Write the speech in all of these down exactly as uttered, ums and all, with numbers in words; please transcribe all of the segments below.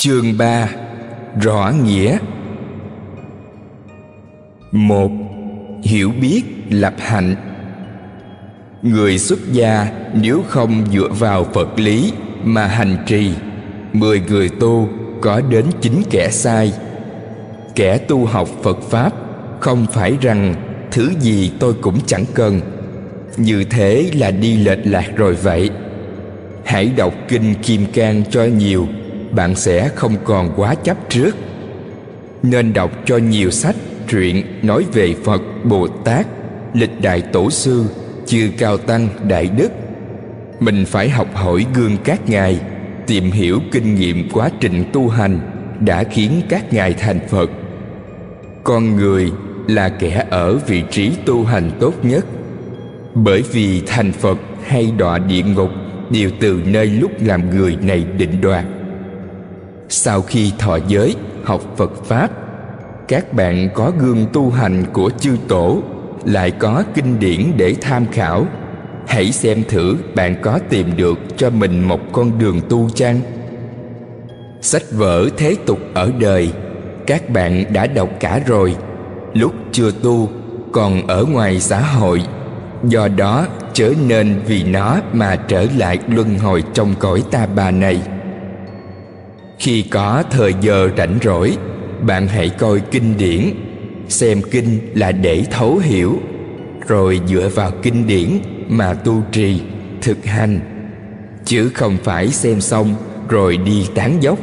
Chương ba. Rõ nghĩa. Một. Hiểu biết lập hạnh. Người xuất gia nếu không dựa vào Phật lý mà hành trì, mười người tu có đến chín kẻ sai. Kẻ tu học Phật Pháp không phải rằng thứ gì tôi cũng chẳng cần, như thế là đi lệch lạc rồi vậy. Hãy đọc kinh Kim Cang cho nhiều, bạn sẽ không còn quá chấp trước. Nên đọc cho nhiều sách truyện nói về Phật, Bồ Tát, lịch đại tổ sư, chư cao tăng đại đức. Mình phải học hỏi gương các ngài, tìm hiểu kinh nghiệm quá trình tu hành đã khiến các ngài thành Phật. Con người là kẻ ở vị trí tu hành tốt nhất, bởi vì thành Phật hay đọa địa ngục đều từ nơi lúc làm người này định đoạt. Sau khi thọ giới, học Phật Pháp, các bạn có gương tu hành của chư tổ, lại có kinh điển để tham khảo. Hãy xem thử bạn có tìm được cho mình một con đường tu chăng? Sách vở thế tục ở đời các bạn đã đọc cả rồi, lúc chưa tu còn ở ngoài xã hội. Do đó chớ nên vì nó mà trở lại luân hồi trong cõi ta bà này. Khi có thời giờ rảnh rỗi, bạn hãy coi kinh điển. Xem kinh là để thấu hiểu, rồi dựa vào kinh điển mà tu trì, thực hành, chứ không phải xem xong rồi đi tán dốc.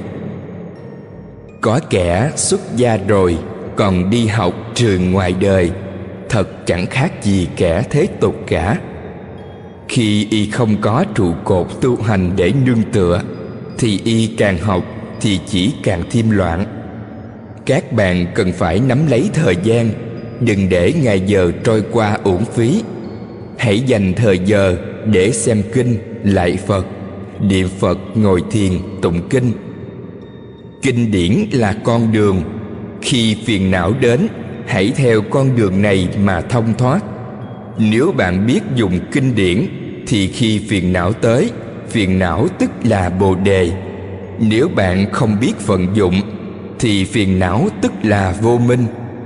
Có kẻ xuất gia rồi còn đi học trường ngoài đời, thật chẳng khác gì kẻ thế tục cả. Khi y không có trụ cột tu hành để nương tựa, thì y càng học thì chỉ càng thêm loạn. Các bạn cần phải nắm lấy thời gian, đừng để ngày giờ trôi qua uổng phí. Hãy dành thời giờ để xem kinh, lạy Phật, niệm Phật, ngồi thiền, tụng kinh. Kinh điển là con đường. Khi phiền não đến, hãy theo con đường này mà thông thoát. Nếu bạn biết dùng kinh điển, thì khi phiền não tới, phiền não tức là bồ đề. Nếu bạn không biết vận dụng, thì phiền não tức là vô minh.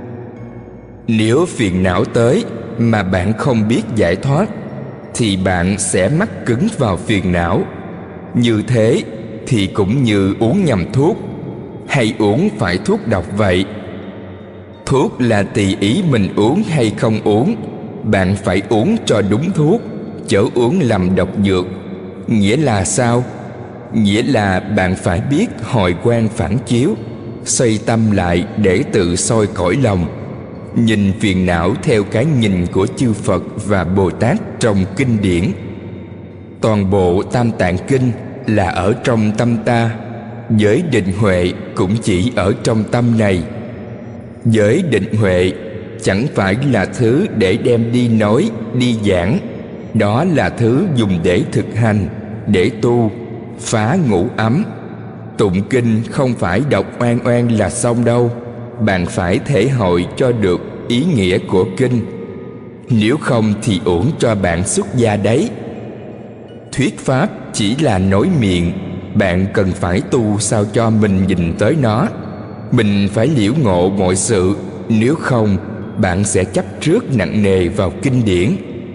Nếu phiền não tới mà bạn không biết giải thoát, thì bạn sẽ mắc cứng vào phiền não. Như thế thì cũng như uống nhầm thuốc, hay uống phải thuốc độc vậy. Thuốc là tùy ý mình uống hay không uống. Bạn phải uống cho đúng thuốc, chớ uống lầm độc dược. Nghĩa là sao? Nghĩa là bạn phải biết hồi quang phản chiếu, xoay tâm lại để tự soi cõi lòng, nhìn phiền não theo cái nhìn của chư Phật và Bồ Tát trong kinh điển. Toàn bộ Tam Tạng Kinh là ở trong tâm ta. Giới định huệ cũng chỉ ở trong tâm này. Giới định huệ chẳng phải là thứ để đem đi nói, đi giảng. Đó là thứ dùng để thực hành, để tu, phá ngũ ấm. Tụng kinh không phải đọc oan oan là xong đâu. Bạn phải thể hội cho được ý nghĩa của kinh. Nếu không thì uổng cho bạn xuất gia đấy. Thuyết pháp chỉ là nói miệng. Bạn cần phải tu sao cho mình nhìn tới nó. Mình phải liễu ngộ mọi sự. Nếu không, bạn sẽ chấp trước nặng nề vào kinh điển.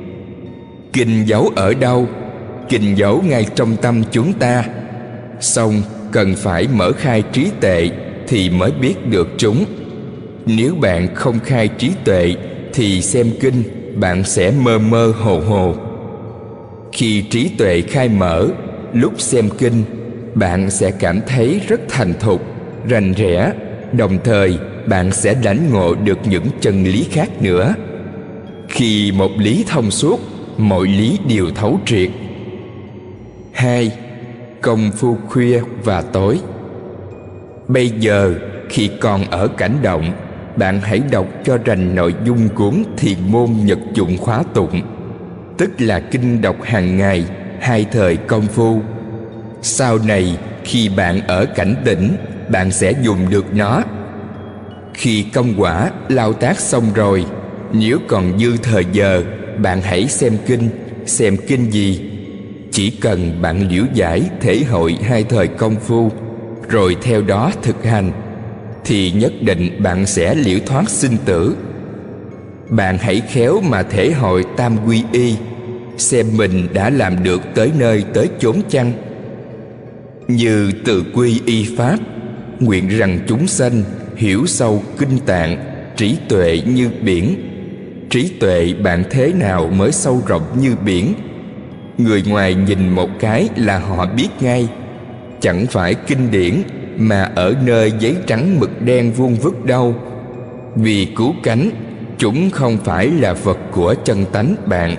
Kinh giấu ở đâu? Kinh giấu ngay trong tâm chúng ta. Xong cần phải mở khai trí tuệ thì mới biết được chúng. Nếu bạn không khai trí tuệ thì xem kinh bạn sẽ mơ mơ hồ hồ. Khi trí tuệ khai mở, lúc xem kinh bạn sẽ cảm thấy rất thành thục, rành rẽ. Đồng thời bạn sẽ lãnh ngộ được những chân lý khác nữa. Khi một lý thông suốt, mọi lý đều thấu triệt. Hai. Công phu khuya và tối. Bây giờ khi còn ở cảnh động, bạn hãy đọc cho rành nội dung cuốn Thiền môn nhật dụng khóa tụng, tức là kinh đọc hàng ngày, hai thời công phu. Sau này khi bạn ở cảnh tỉnh, bạn sẽ dùng được nó. Khi công quả lao tác xong rồi, nếu còn dư thời giờ, bạn hãy xem kinh. Xem kinh gì? Chỉ cần bạn liễu giải thể hội hai thời công phu, rồi theo đó thực hành, thì nhất định bạn sẽ liễu thoát sinh tử. Bạn hãy khéo mà thể hội tam quy y, xem mình đã làm được tới nơi tới chốn chăng. Như từ quy y pháp, nguyện rằng chúng sanh hiểu sâu kinh tạng, trí tuệ như biển. Trí tuệ bạn thế nào mới sâu rộng như biển? Người ngoài nhìn một cái là họ biết ngay. Chẳng phải kinh điển mà ở nơi giấy trắng mực đen vuông vức đâu. Vì cứu cánh, chúng không phải là vật của chân tánh bạn.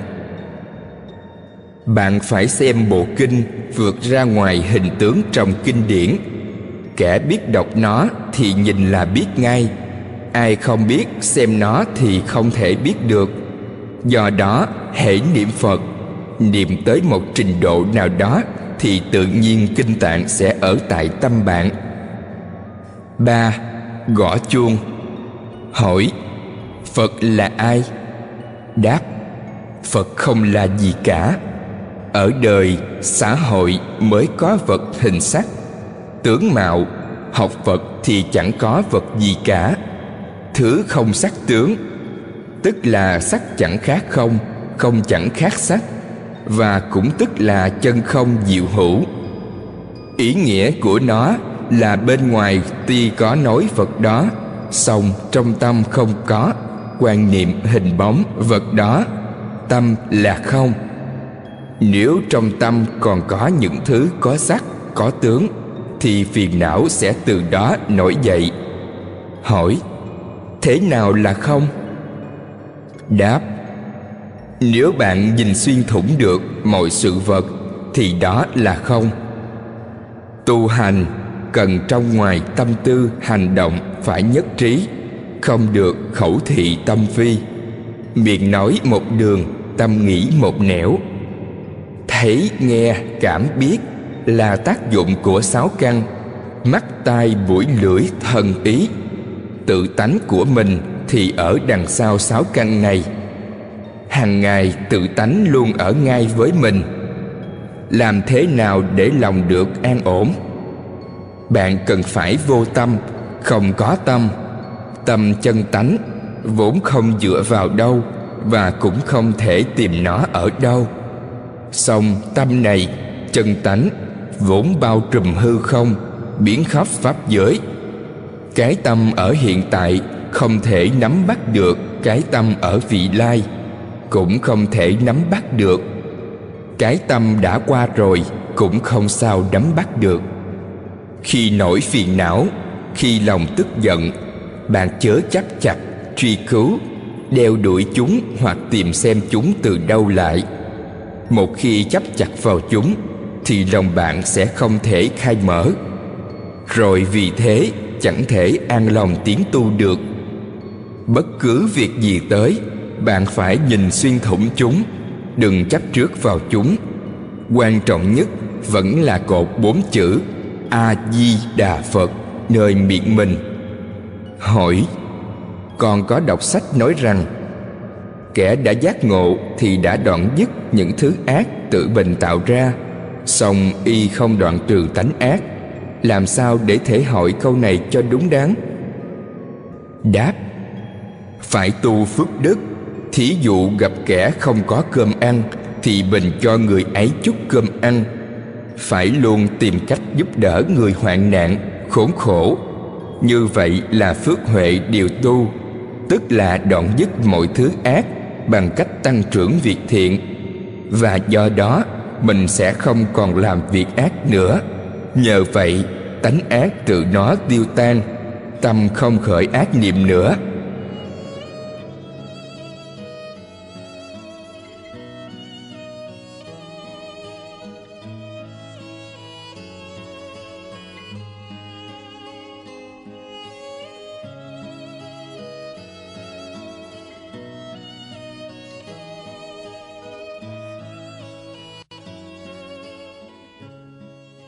Bạn phải xem bộ kinh vượt ra ngoài hình tướng trong kinh điển. Kẻ biết đọc nó thì nhìn là biết ngay. Ai không biết xem nó thì không thể biết được. Do đó, hễ niệm Phật, niệm tới một trình độ nào đó thì tự nhiên kinh tạng sẽ ở tại tâm bạn. Ba. Gõ chuông. Hỏi: Phật là ai? Đáp: Phật không là gì cả. Ở đời, xã hội mới có vật hình sắc, tướng mạo. Học Phật thì chẳng có vật gì cả. Thứ không sắc tướng, tức là sắc chẳng khác không, không chẳng khác sắc, và cũng tức là chân không diệu hữu. Ý nghĩa của nó là bên ngoài tuy có nói vật đó, song trong tâm không có, quan niệm hình bóng vật đó. Tâm là không. Nếu trong tâm còn có những thứ có sắc, có tướng, thì phiền não sẽ từ đó nổi dậy. Hỏi: Thế nào là không? Đáp: Nếu bạn nhìn xuyên thủng được mọi sự vật thì đó là không. Tu hành cần trong ngoài tâm tư hành động phải nhất trí, không được khẩu thị tâm phi. Miệng nói một đường, tâm nghĩ một nẻo. Thấy, nghe, cảm, biết là tác dụng của sáu căn: mắt, tai, mũi, lưỡi, thân, ý. Tự tánh của mình thì ở đằng sau sáu căn này. Hàng ngày tự tánh luôn ở ngay với mình. Làm thế nào để lòng được an ổn? Bạn cần phải vô tâm, không có tâm. Tâm chân tánh vốn không dựa vào đâu, và cũng không thể tìm nó ở đâu. Song tâm này, chân tánh, vốn bao trùm hư không, biến khắp pháp giới. Cái tâm ở hiện tại không thể nắm bắt được cái tâm ở vị lai, cũng không thể nắm bắt được. Cái tâm đã qua rồi cũng không sao nắm bắt được. Khi nổi phiền não, khi lòng tức giận, bạn chớ chấp chặt, truy cứu, đeo đuổi chúng hoặc tìm xem chúng từ đâu lại. Một khi chấp chặt vào chúng thì lòng bạn sẽ không thể khai mở. Rồi vì thế chẳng thể an lòng tiến tu được. Bất cứ việc gì tới, bạn phải nhìn xuyên thủng chúng, đừng chấp trước vào chúng. Quan trọng nhất vẫn là cột bốn chữ A-di-đà Phật nơi miệng mình. Hỏi: Con có đọc sách nói rằng kẻ đã giác ngộ thì đã đoạn dứt những thứ ác tự mình tạo ra, song y không đoạn trừ tánh ác. Làm sao để thể hội câu này cho đúng đắn? Đáp: Phải tu phước đức. Thí dụ gặp kẻ không có cơm ăn thì mình cho người ấy chút cơm ăn. Phải luôn tìm cách giúp đỡ người hoạn nạn, khốn khổ. Như vậy là phước huệ điều tu, tức là đoạn dứt mọi thứ ác bằng cách tăng trưởng việc thiện. Và do đó mình sẽ không còn làm việc ác nữa. Nhờ vậy tánh ác tự nó tiêu tan, tâm không khởi ác niệm nữa.